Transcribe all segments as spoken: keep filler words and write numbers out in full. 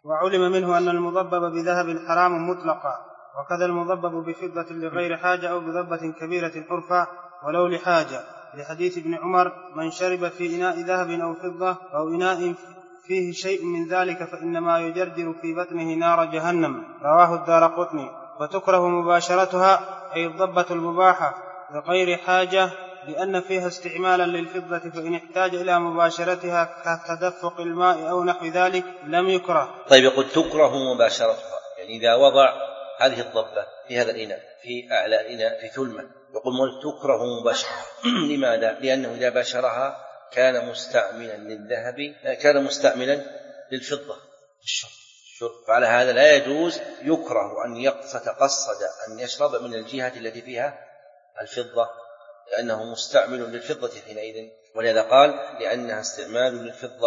وعلم منه أن المضبب بذهب حرام مطلقا، وكذا المضبب بفضة لغير حاجة أو بضبة كبيرة عرفا ولو لحاجة، لحديث ابن عمر: من شرب في إناء ذهب أو فضة أو إناء فيه شيء من ذلك فإنما يجرجر في بطنه نار جهنم، رواه الدارقطني. وتكره مباشرتها أي الضبة المباحة لغير حاجة، لأن فيها استعمالا للفضة، فإن احتاج إلى مباشرتها كتدفق الماء أو نحو ذلك لم يكره. طيب، يقول تكره مباشرتها، يعني إذا وضع هذه الضبة في هذا الإناء، في أعلى الإناء في ثلمة، يقول مول تكره مباشرة. لماذا؟ لأنه إذا باشرها كان مستعملا للذهب، كان مستعملا للفضة الشرب، فعلى هذا لا يجوز، يكره أن يتقصد أن يشرب من الجهة التي فيها الفضة، لأنه مستعمل للفضة حينئذ، ولهذا قال لأنها استعمال للفضة.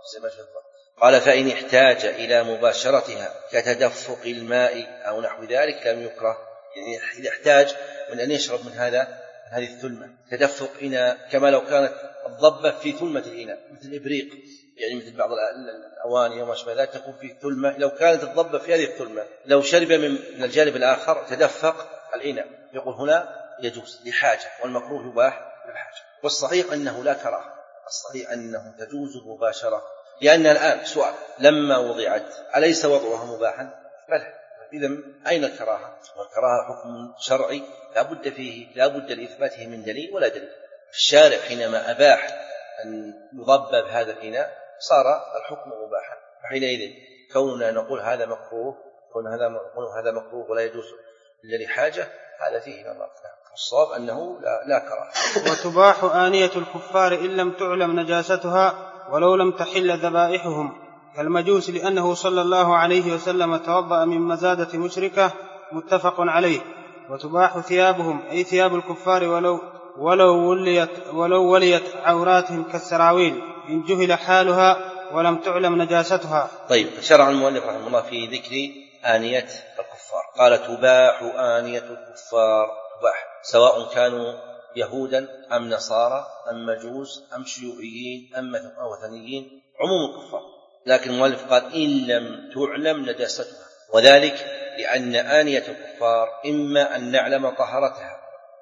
قال: فإن احتاج إلى مباشرتها كتدفق الماء أو نحو ذلك لم يكره، يعني إذا احتاج من أن يشرب من هذا من هذه الثلمة، تدفق إناء كما لو كانت الضبة في ثلمة الإناء، مثل الإبريق، يعني مثل بعض الأواني وما شابه ذلك تكون في ثلمة، لو كانت الضبة في هذه الثلمة لو شرب من الجانب الآخر تدفق الإناء، يقول هنا يجوز لحاجة، والمكروه يباح للحاجة. والصحيح أنه لا كراهة، الصحيح أنه تجوز المباشرة، لأن الآن سؤال: لما وضعت أليس وضعها مباحا؟ بلى. إذن أين الكراهة؟ والكراهة حكم شرعي لا بد فيه، لا بد لإثباته من دليل ولا دليل. الشارع حينما أباح أن يضبب هذا الإناء صار الحكم مباحا، حينئذ كوننا نقول هذا مكروه، كون هذا نقول هذا مكروه ولا يجوز إلا لحاجة، هذا فيه نظر. الصواب أنه لا, لا كراهة. وتباح آنية الكفار إن لم تعلم نجاستها ولو لم تحل ذبائحهم كالمجوس، لأنه صلى الله عليه وسلم توضأ من مزادة مشركة، متفق عليه. وتباح ثيابهم أي ثياب الكفار ولو ولو وليت, ولو وليت عوراتهم كالسراويل إن جهل حالها ولم تعلم نجاستها. طيب، شرع المؤلف رحمه الله في ذكر آنية الكفار، قال: تباح آنية الكفار، تباح سواء كانوا يهودا أم نصارى أم مجوس أم شيوعيين أم وثنيين، عموم الكفار. لكن المؤلف قال: إن لم تعلم نجاستها، وذلك لأن آنية الكفار إما أن نعلم طهارتها،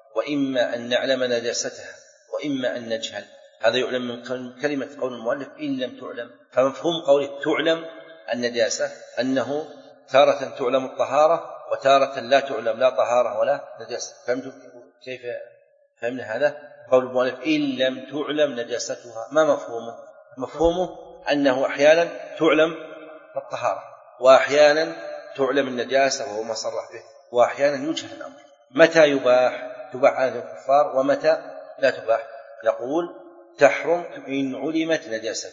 وإما أن نعلم نجاستها، وإما أن نجهل. هذا يعلم من كلمة قول المؤلف إن لم تعلم. فمفهوم قوله تعلم النجاسة أنه تارة تعلم الطهارة وتارة لا تعلم لا طهارة ولا نجاسة. فهمتم كيف فهمنا هذا؟ قول المؤلف إن لم تعلم نجاستها، ما مفهومه؟ مفهومه أنه أحيانا تعلم الطهارة، وأحيانا تعلم النجاسة وهو ما صرح به، وأحيانا يجهل الأمر. متى يباح؟ تباح آنية الكفار، ومتى لا تباح؟ يقول: تحرم إن علمت نجاستها،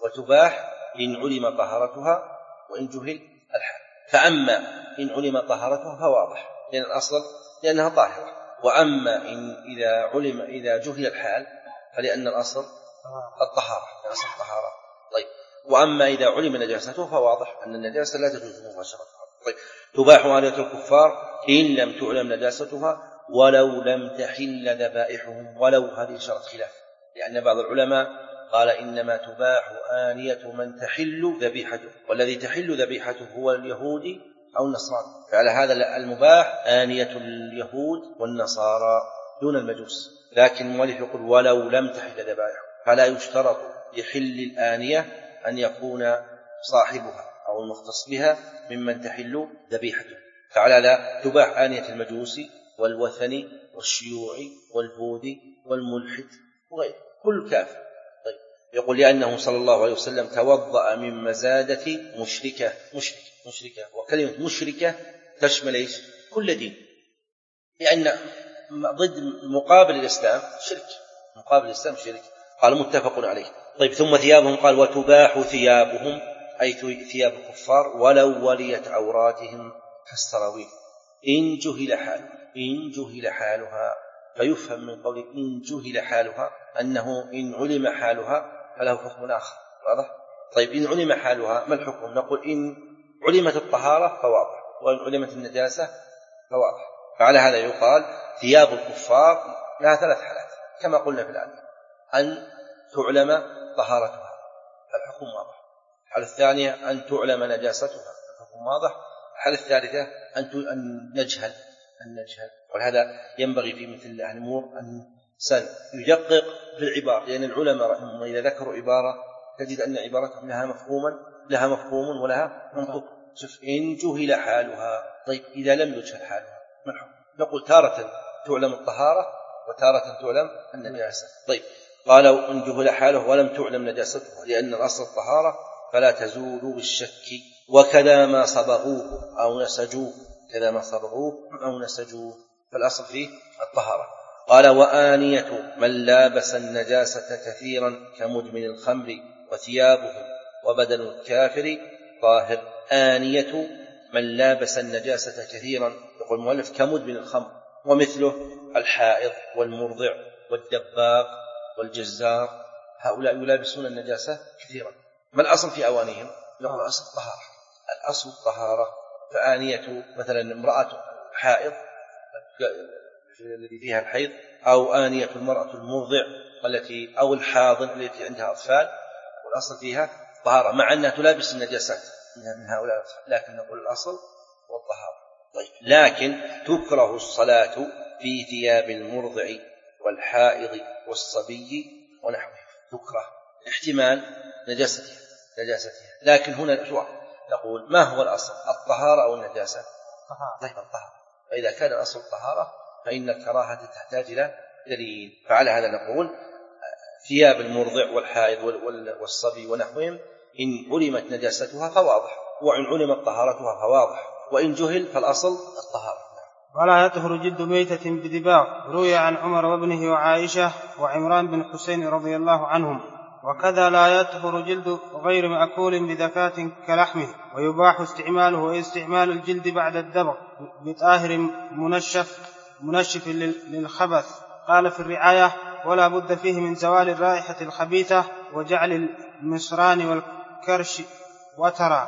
وتباح إن علم طهارتها وإن جهل الحال. فأما إن علم طهارتها فواضح، لأن الأصل لأنها طاهرة، وأما إن إذا علم إذا جهل الحال فلأن الأصل الطهارة، الأصل الطهارة. طيب، وأما إذا علم نجاسته فواضح أن النجاسة لا تجوز مباشرتها. طيب، تباح آنية الكفار إن لم تعلم نجاستها ولو لم تحل ذبائحهم، ولو هذه شرط خلاف، لأن بعض العلماء قال إنما تباح آنية من تحل ذبيحته، والذي تحل ذبيحته هو اليهودي أو النصراني، فعلى هذا المباح آنية اليهود والنصارى دون المجوس. لكن المؤلف يقول ولو لم تحل ذبائحهم، فلا يشترط لحل الآنية أن يكون صاحبها أو المختص بها ممن تحل ذبيحته، فعلى هذا تباح آنية المجوسي والوثني والشيوعي والبوذي والملحد وغيره، كل كافر. طيب، يقول لأنه صلى الله عليه وسلم توضأ من مزادة مشركة مشركة مشركة وكلمة مشركة تشمل إيش؟ كل دين، لأن ضد مقابل الإسلام شرك، مقابل الإسلام شرك. قال: متفق عليه. طيب، ثم ثيابهم، قال: وتباح ثيابهم أي ثياب الكفار ولو وليت عوراتهم كالسراويل إن جهل حالها، إن جهل حالها. فيفهم من قول إن جهل حالها أنه إن علم حالها فله حكم آخر، واضح؟ طيب، إن علم حالها ما الحكم؟ نقول إن علمت الطهارة فواضح، وإن علمت النجاسة فواضح. فعلى هذا يقال ثياب الكفار لها ثلاث حالات كما قلنا في الآن: أن تعلم طهارتها فالحكم واضح، الحالة الثانية أن تعلم نجاستها واضح. الحالة الثالثة أن نجهل أن نجهل ولهذا ينبغي في مثل الأمور أن سن يدقق في العبارة، لأن العلماء رحمهم الله إذا ذكروا عبارة تجد أن عبارتهم لها مفهوما لها مفهوم ولها منطق. شوف إن جهل حالها، طيب إذا لم يجهل حالها ما الحكم؟ نقول تارة تعلم الطهارة وتارة تعلم النجاسة. طيب قالوا إن جهل حاله ولم تعلم نجاستها لأن الأصل الطهارة فلا تزول بالشك، وكذا ما صبغوه أو نسجوه كذا ما صبغوه أو نسجوه فالأصل فيه الطهارة. قال وآنية من لابس النجاسة كثيرا كمدمن الخمر وثيابه وبدن الكافر طاهر. آنية من لابس النجاسة كثيرا يقول المؤلف كمدمن الخمر، ومثله الحائض والمرضع والدباغ والجزار، هؤلاء يلابسون النجاسة كثيرا. ما الأصل في أوانيهم؟ نقول الأصل الطهارة، الأصل الطهارة. فآنية مثلا امرأة حائض الذي فيها الحيض، أو آنية المرأة المرضع التي أو الحاضن التي عندها أطفال، والأصل فيها طهارة مع أنها تلابس النجاسات من هؤلاء، لكن نقول الأصل هو الطهارة. طيب لكن تكره الصلاة في ثياب المرضع والحائض والصبي ونحوه، تكره احتمال نجاستها نجاستها لكن هنا شو نقول ما هو الأصل الطهارة أو النجاسة؟ طيب الطهارة. فإذا كان الأصل الطهارة فإن الكراهة تحتاج إلى دليل. فعلى هذا نقول ثياب المرضع والحائض والصبي ونحوهم إن علمت نجاستها فواضح، وإن علمت طهارتها فواضح، وإن جهل فالأصل الطهارة. ولا يطهر جلد ميتة بدباغ، روي عن عمر وابنه وعائشة وعمران بن حسين رضي الله عنهم. وكذا لا يطهر جلد غير مأكول بذكاة كلحمه، ويباح استعماله واستعمال الجلد بعد الدبغ بطاهر منشف منشف للخبث. قال في الرعاية ولا بد فيه من زوال الرائحة الخبيثة وجعل المصران والكرش وترى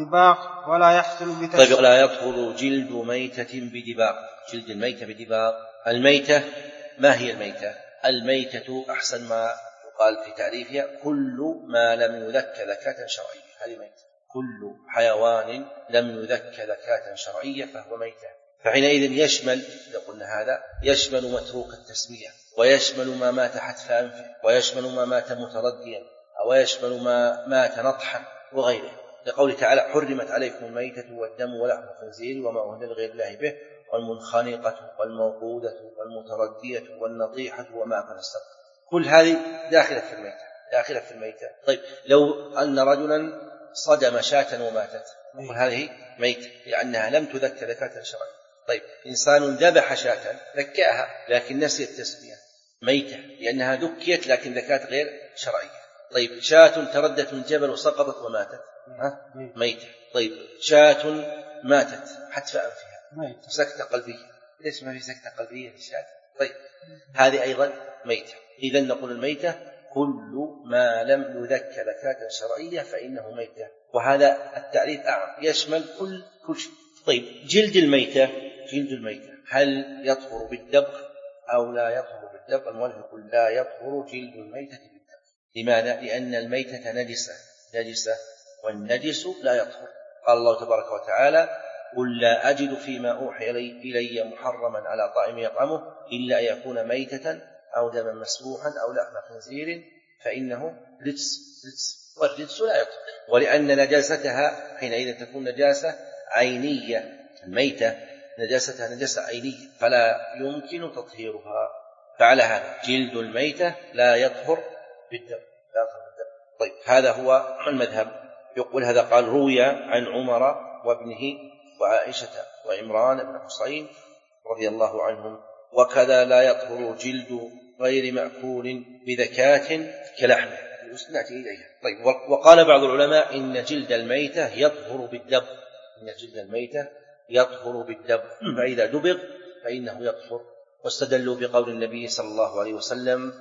دباغ ولا يحصل بتشريع. طيب لا يطهر جلد ميتة بدباغ، جلد الميتة بدباغ. الميتة ما هي الميتة؟ الميتة أحسن ما قال في تعريفها كل ما لم يذك ذكاة شرعية، هذه ميتة. كل حيوان لم يذك ذكاة شرعية فهو ميتة. فحينئذ يشمل، إذا قلنا هذا يشمل متروك التسمية، ويشمل ما مات حتف أنفه، ويشمل ما مات مترديا، أو يشمل ما مات نطحا وغيره، لقوله تعالى حرمت عليكم الميتة والدم ولحم الخنزير وما أهل لغير الله به والمنخنقة والموقودة والمتردية والنطيحة وما أكل السبع. كل هذه داخلة في الميتة داخلة في الميتة. طيب لو أن رجلا صدم شاة وماتت، نقول هذه ميتة لأنها لم تذك ذكاة شرعية. طيب إنسان ذبح شاة ذكاها لكن نسي التسمية، ميتة لأنها ذكيت لكن ذكاة غير شرعية. طيب شاة تردت من جبل وسقطت وماتت، ها؟ ميتة. طيب شاة ماتت حتف أنفها، سكتة قلبية، ليش ما في سكتة قلبية للشاة؟ طيب هذه أيضا ميتة. إذن نقول الميتة كل ما لم يذك ذكاة شرعية فإنه ميتة، وهذا التعريف أعم يشمل كل كل شيء. طيب جلد الميتة جلد الميتة هل يطهر بالدبغ أو لا يطهر بالدبغ؟ المؤلف يقول لا يطهر جلد الميتة بالدبغ. لماذا؟ لأن الميتة نجسة نجسة والنجس لا يطهر. قال الله تبارك وتعالى قل لا أجد فيما أوحي إلي محرما على طائم يطعمه إلا أن يكون ميتة أو دما مسفوحا أو لحم خنزير فإنه رجس رجس والرجس لا يطهر، ولأن نجاستها حينئذ تكون نجاسة عينية. الميتة نجاستها نجاسة عينية فلا يمكن تطهيرها. فعلى هذا جلد الميتة لا يطهر بالدم لا يطهر بالدم. طيب هذا هو المذهب. يقول هذا قال روي عن عمر وابنه وعائشة وعمران بن حسين رضي الله عنهم. وكذا لا يطهر جلد غير مأكول بذكاة كلحمه، نأتي إليها. طيب وقال بعض العلماء إن جلد الميتة يطهر بالدبغ، إن جلد الميتة يطهر بالدبغ، فإذا دبغ فإنه يطهر. واستدلوا بقول النبي صلى الله عليه وسلم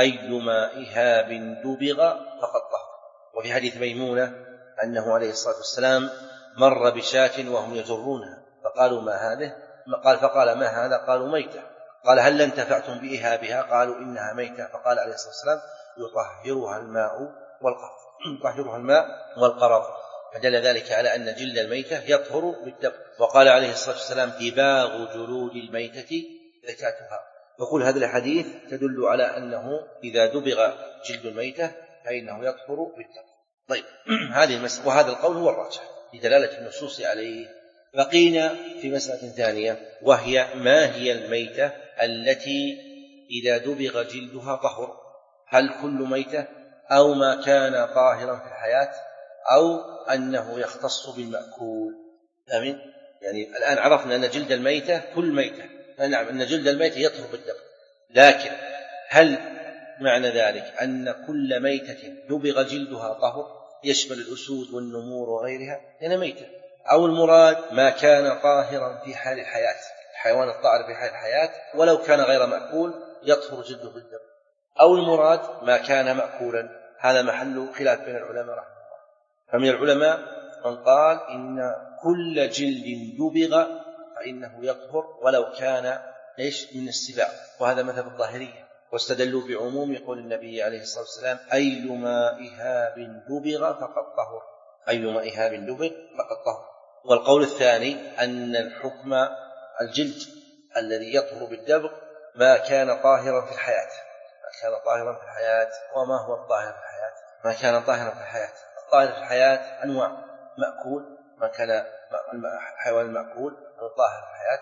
أيما إهاب دبغ فقد طهر. وفي حديث ميمونة أنه عليه الصلاة والسلام مر بشاة وهم يجرونها فقالوا ما هذه؟ قال فقال ما هذا؟ قالوا ميتة. قال هل انتفعتم بإهابها؟ قالوا إنها ميتة. فقال عليه الصلاة والسلام يطهرها الماء والقطر. طهرها الماء والقرض، فدل ذلك على أن جلد الميتة يطهر بالدبغ. وقال عليه الصلاة والسلام دباغ جلود الميتة زكاتها. يقول هذا الحديث تدل على أنه إذا دبغ جلد الميتة فإنه يطهر بالدبغ. طيب هذه المسألة، وهذا القول هو الراجح لدلالة النصوص عليه. بقينا في مسألة ثانية، وهي ما هي الميتة التي إذا دبغ جلدها طهر؟ هل كل ميتة أو ما كان طاهرا في الحياة أو أنه يختص بالمأكول؟ آمين. يعني الآن عرفنا أن جلد الميتة كل ميتة، نعم أن جلد الميتة يطهر بالدبغ، لكن هل معنى ذلك أن كل ميتة دبغ جلدها طهر يشمل الأسود والنمور وغيرها لأنها ميتة، أو المراد ما كان طاهرا في حال الحياة، الحيوان الطاهر في حال الحياة ولو كان غير مأكول يطهر جلده بالدبغ، أو المراد ما كان مأكولا؟ هذا محل خلاف بين العلماء رحمه الله. فمن العلماء من قال إن كل جلد دبغ فإنه يطهر ولو كان إيش من السباع، وهذا مذهب الظاهرية، واستدلوا بعموم قول النبي عليه الصلاة والسلام أيما إهاب دبغ فقد طهر، أيما إهاب دبغ فقد طهر. والقول الثاني أن الحكم الجلد الذي يطهر بالدبغ ما كان طاهرا في الحياة، ما كان طاهرا في الحياة. وما هو الطاهر في الحياة؟ ما كان طاهرا في الحياة، الطاهر في الحياة أنواع: مأكول، ما كان حيوان المأكول الطاهر في الحياة،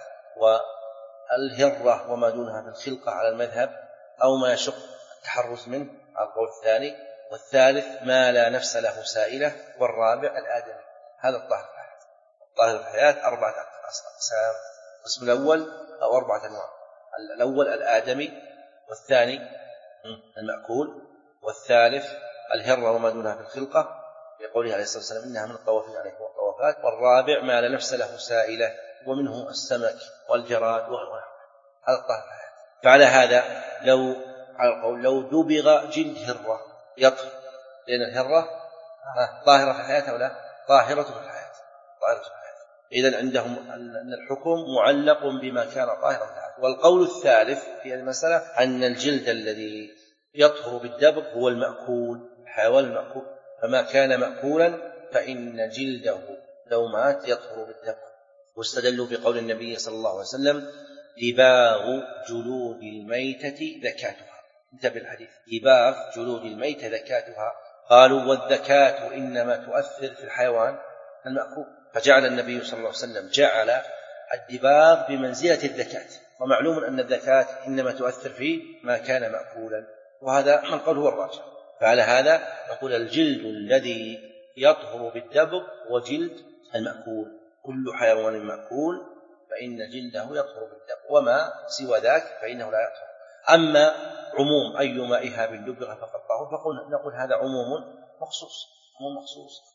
والهرة وما دونها في الخلقة على المذهب، أو ما يشق التحرز منه على القول الثاني، والثالث ما لا نفس له سائلة، والرابع الآدمي. هذا الطاهر في الحياة. الطاهر في الحياة أربعة أقسام: القسم الأول أو أربعة أنواع: الأول الآدمي، والثاني المأكول، والثالث الهرة وما دونها في الخلقة يقول عليه الصلاة والسلام إنها من الطوافين عليكم والطوافات، والرابع ما لا نفس له سائلة ومنه السمك والجراد وغيره. هذا الطاهر في الحياة. فعلى هذا لو على القول لو دبغ جلد هرة يطهر، لأن الهرة طاهرة في الحياة أو لا؟ طاهرة في الحياة، طاهرة في الحياة. إذن عندهم أن الحكم معلق بما كان طاهرا في الحياة. والقول الثالث في المسألة أن الجلد الذي يطهر بالدبغ هو المأكول، الحيوان المأكول، فما كان مأكولا فإن جلده لو مات يطهر بالدبغ. واستدلوا بقول النبي صلى الله عليه وسلم دباغ جلود الميتة ذكاتها. انتبه الحديث: دباغ جلود الميتة ذكاتها. قالوا والذكاة إنما تؤثر في الحيوان المأكول، فجعل النبي صلى الله عليه وسلم جعل الدباغ بمنزلة الذكاة، ومعلوم أن الذكاة إنما تؤثر في ما كان مأكولا، وهذا من قول هو الراجح. فعلى هذا نقول الجلد الذي يطهر بالدبغ وجلد المأكول، كل حيوان مأكول فإن جلده يطهر بالدبغ، وما سوى ذاك فإنه لا يطهر. أما عموم أيما إهاب دبغ فقد طهر، فقل نقول هذا عموم مخصوص، عموم مخصوص